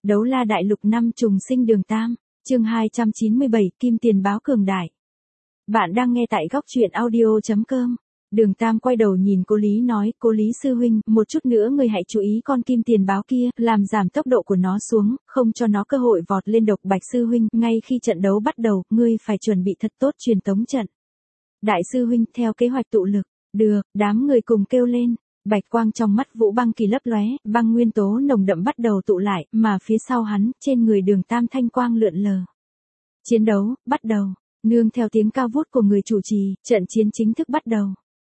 Đấu la đại lục năm trùng sinh đường Tam, chương 297, Kim Tiền Báo cường đại. Bạn đang nghe tại góc truyện audio.com. Đường Tam quay đầu nhìn cô Lý nói, cô Lý sư huynh, một chút nữa người hãy chú ý con Kim Tiền Báo kia, làm giảm tốc độ của nó xuống, không cho nó cơ hội vọt lên độc Bạch sư huynh, ngay khi trận đấu bắt đầu, ngươi phải chuẩn bị thật tốt truyền tống trận. Đại sư huynh, theo kế hoạch tụ lực, được, đám người cùng kêu lên. Bạch quang trong mắt Vũ Băng Kỳ lấp lóe, băng nguyên tố nồng đậm bắt đầu tụ lại, mà phía sau hắn, trên người Đường Tam thanh quang lượn lờ. Chiến đấu, bắt đầu, nương theo tiếng cao vút của người chủ trì, trận chiến chính thức bắt đầu.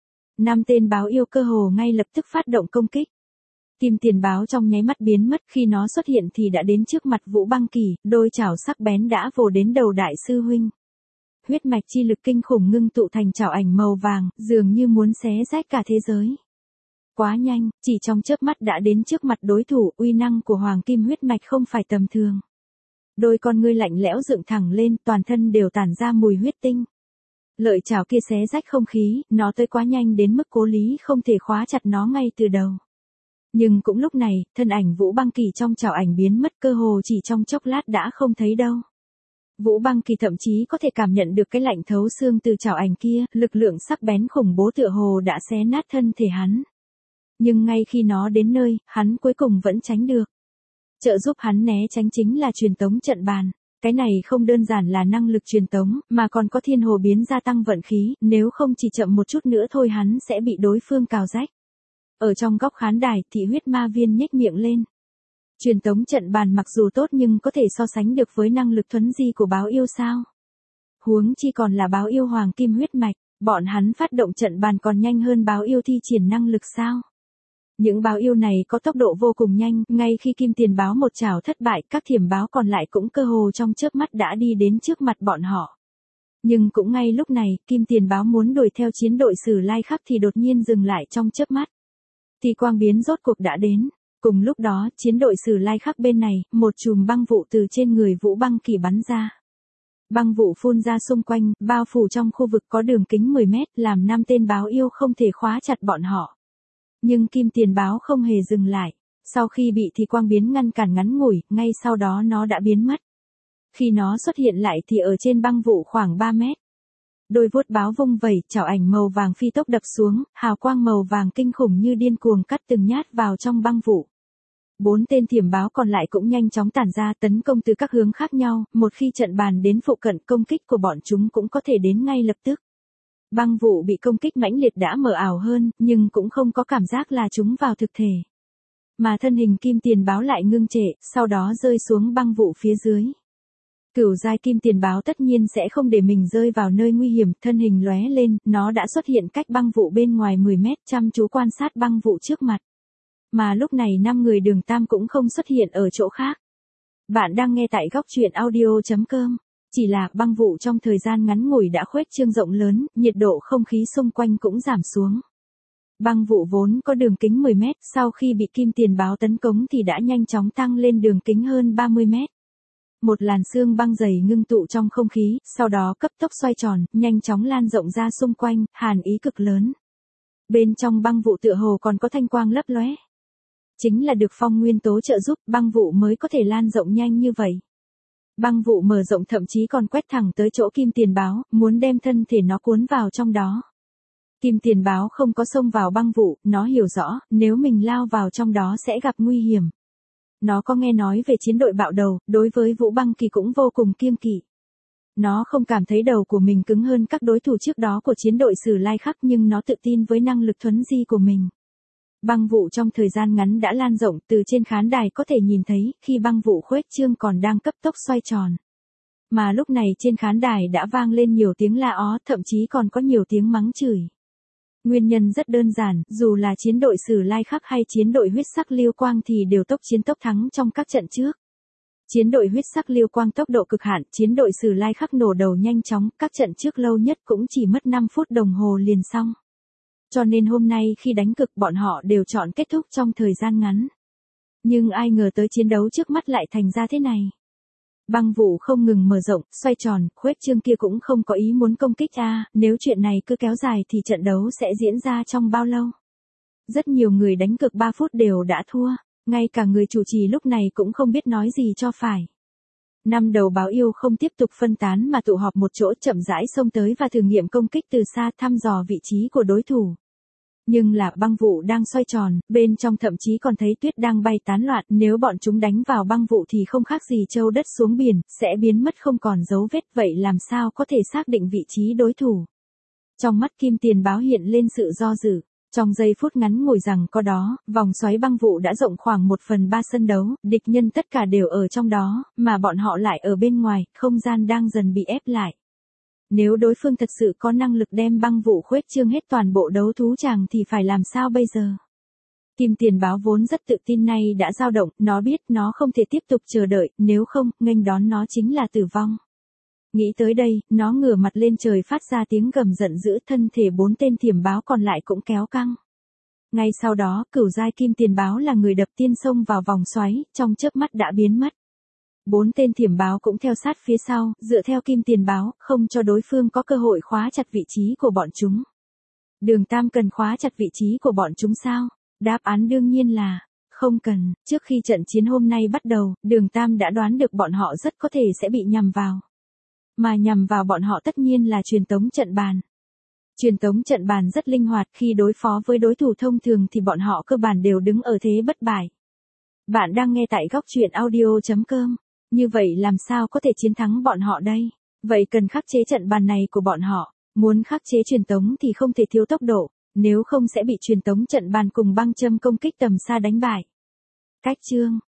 5 tên báo yêu cơ hồ ngay lập tức phát động công kích. Kim Tiền Báo trong nháy mắt biến mất, khi nó xuất hiện thì đã đến trước mặt Vũ Băng Kỳ, đôi chảo sắc bén đã vồ đến đầu đại sư huynh. Huyết mạch chi lực kinh khủng ngưng tụ thành chảo ảnh màu vàng, dường như muốn xé rách cả thế giới. Quá nhanh, chỉ trong chớp mắt đã đến trước mặt đối thủ, uy năng của hoàng kim huyết mạch không phải tầm thường. Đôi con ngươi lạnh lẽo dựng thẳng lên, toàn thân đều tản ra mùi huyết tinh. Lợi chảo kia xé rách không khí, nó tới quá nhanh đến mức Cố Lý không thể khóa chặt nó ngay từ đầu. Nhưng cũng lúc này, thân ảnh Vũ Băng Kỳ trong chảo ảnh biến mất, cơ hồ chỉ trong chốc lát đã không thấy đâu. Vũ Băng Kỳ thậm chí có thể cảm nhận được cái lạnh thấu xương từ chảo ảnh kia, lực lượng sắc bén khủng bố tựa hồ đã xé nát thân thể hắn. Nhưng ngay khi nó đến nơi, hắn cuối cùng vẫn tránh được. Trợ giúp hắn né tránh chính là truyền tống trận bàn. Cái này không đơn giản là năng lực truyền tống, mà còn có thiên hồ biến gia tăng vận khí, nếu không chỉ chậm một chút nữa thôi hắn sẽ bị đối phương cào rách. Ở trong góc khán đài, Thị Huyết Ma Viên nhếch miệng lên. Truyền tống trận bàn mặc dù tốt nhưng có thể so sánh được với năng lực thuấn di của báo yêu sao? Huống chi còn là báo yêu hoàng kim huyết mạch, bọn hắn phát động trận bàn còn nhanh hơn báo yêu thi triển năng lực sao? Những báo yêu này có tốc độ vô cùng nhanh, ngay khi Kim Tiền Báo một chảo thất bại, các thiểm báo còn lại cũng cơ hồ trong chớp mắt đã đi đến trước mặt bọn họ. Nhưng cũng ngay lúc này, Kim Tiền Báo muốn đuổi theo chiến đội Sử Lai Khắc thì đột nhiên dừng lại trong chớp mắt. Thì quang biến rốt cuộc đã đến. Cùng lúc đó, chiến đội Sử Lai Khắc bên này, một chùm băng vụ từ trên người Vũ Băng Kỳ bắn ra. Băng vụ phun ra xung quanh, bao phủ trong khu vực có đường kính 10 mét, làm 5 tên báo yêu không thể khóa chặt bọn họ. Nhưng Kim Tiền Báo không hề dừng lại. Sau khi bị thì quang biến ngăn cản ngắn ngủi, ngay sau đó nó đã biến mất. Khi nó xuất hiện lại thì ở trên băng vụ khoảng 3 mét. Đôi vuốt báo vung vẩy, chảo ảnh màu vàng phi tốc đập xuống, hào quang màu vàng kinh khủng như điên cuồng cắt từng nhát vào trong băng vụ. 4 tên thiểm báo còn lại cũng nhanh chóng tản ra tấn công từ các hướng khác nhau, một khi trận bàn đến phụ cận công kích của bọn chúng cũng có thể đến ngay lập tức. Băng vụ bị công kích mãnh liệt đã mờ ảo hơn, nhưng cũng không có cảm giác là chúng vào thực thể. Mà thân hình Kim Tiền Báo lại ngưng trệ, sau đó rơi xuống băng vụ phía dưới. Cửu giai Kim Tiền Báo tất nhiên sẽ không để mình rơi vào nơi nguy hiểm, thân hình lóe lên, nó đã xuất hiện cách băng vụ bên ngoài 10 mét, chăm chú quan sát băng vụ trước mặt. Mà lúc này 5 người Đường Tam cũng không xuất hiện ở chỗ khác. Bạn đang nghe tại góc truyện audio.com. Chỉ là băng vụ trong thời gian ngắn ngủi đã khuếch trương rộng lớn, nhiệt độ không khí xung quanh cũng giảm xuống. Băng vụ vốn có đường kính 10 mét, sau khi bị Kim Tiền Báo tấn công thì đã nhanh chóng tăng lên đường kính hơn 30 mét. Một làn sương băng dày ngưng tụ trong không khí, sau đó cấp tốc xoay tròn, nhanh chóng lan rộng ra xung quanh, hàn ý cực lớn. Bên trong băng vụ tựa hồ còn có thanh quang lấp lóe. Chính là được phong nguyên tố trợ giúp, băng vụ mới có thể lan rộng nhanh như vậy. Băng vụ mở rộng thậm chí còn quét thẳng tới chỗ Kim Tiền Báo, muốn đem thân thể nó cuốn vào trong đó. Kim Tiền Báo không có xông vào băng vụ, nó hiểu rõ, nếu mình lao vào trong đó sẽ gặp nguy hiểm. Nó có nghe nói về chiến đội bạo đầu, đối với Vũ Băng Kỳ cũng vô cùng kiêng kỵ. Nó không cảm thấy đầu của mình cứng hơn các đối thủ trước đó của chiến đội Sử Lai Khắc, nhưng nó tự tin với năng lực thuấn di của mình. Băng vụ trong thời gian ngắn đã lan rộng, từ trên khán đài có thể nhìn thấy, khi băng vụ khuếch trương còn đang cấp tốc xoay tròn. Mà lúc này trên khán đài đã vang lên nhiều tiếng la ó, thậm chí còn có nhiều tiếng mắng chửi. Nguyên nhân rất đơn giản, dù là chiến đội Sử Lai Khắc hay chiến đội huyết sắc Liêu Quang thì đều tốc chiến tốc thắng trong các trận trước. Chiến đội huyết sắc Liêu Quang tốc độ cực hạn, chiến đội Sử Lai Khắc nổ đầu nhanh chóng, các trận trước lâu nhất cũng chỉ mất 5 phút đồng hồ liền xong. Cho nên hôm nay khi đánh cực bọn họ đều chọn kết thúc trong thời gian ngắn. Nhưng ai ngờ tới chiến đấu trước mắt lại thành ra thế này. Băng vụ không ngừng mở rộng, xoay tròn, khuếch trương kia cũng không có ý muốn công kích nếu chuyện này cứ kéo dài thì trận đấu sẽ diễn ra trong bao lâu. Rất nhiều người đánh cực 3 phút đều đã thua. Ngay cả người chủ trì lúc này cũng không biết nói gì cho phải. Năm đầu báo yêu không tiếp tục phân tán mà tụ họp một chỗ, chậm rãi xông tới và thử nghiệm công kích từ xa, thăm dò vị trí của đối thủ. Nhưng là băng vụ đang xoay tròn, bên trong thậm chí còn thấy tuyết đang bay tán loạn, nếu bọn chúng đánh vào băng vụ thì không khác gì châu đất xuống biển, sẽ biến mất không còn dấu vết, vậy làm sao có thể xác định vị trí đối thủ. Trong mắt Kim Tiền Báo hiện lên sự do dự. Trong giây phút ngắn ngủi rằng có đó, vòng xoáy băng vụ đã rộng khoảng 1/3 sân đấu, địch nhân tất cả đều ở trong đó, mà bọn họ lại ở bên ngoài, không gian đang dần bị ép lại. Nếu đối phương thật sự có năng lực đem băng vụ khuếch trương hết toàn bộ đấu thú tràng thì phải làm sao bây giờ? Kim Tiền Báo vốn rất tự tin nay đã dao động, nó biết nó không thể tiếp tục chờ đợi, nếu không, nghênh đón nó chính là tử vong. Nghĩ tới đây, nó ngửa mặt lên trời phát ra tiếng gầm giận dữ, thân thể 4 tên thiểm báo còn lại cũng kéo căng. Ngay sau đó, cửu giai Kim Tiền Báo là người đập tiên xông vào vòng xoáy, trong chớp mắt đã biến mất. 4 tên thiểm báo cũng theo sát phía sau, dựa theo Kim Tiền Báo, không cho đối phương có cơ hội khóa chặt vị trí của bọn chúng. Đường Tam cần khóa chặt vị trí của bọn chúng sao? Đáp án đương nhiên là không cần. Trước khi trận chiến hôm nay bắt đầu, Đường Tam đã đoán được bọn họ rất có thể sẽ bị nhằm vào. Mà nhằm vào bọn họ tất nhiên là truyền tống trận bàn. Truyền tống trận bàn rất linh hoạt, khi đối phó với đối thủ thông thường thì bọn họ cơ bản đều đứng ở thế bất bại. Bạn đang nghe tại góc truyện audio.com. Như vậy làm sao có thể chiến thắng bọn họ đây? Vậy cần khắc chế trận bàn này của bọn họ. Muốn khắc chế truyền tống thì không thể thiếu tốc độ, nếu không sẽ bị truyền tống trận bàn cùng băng châm công kích tầm xa đánh bại. Cách chương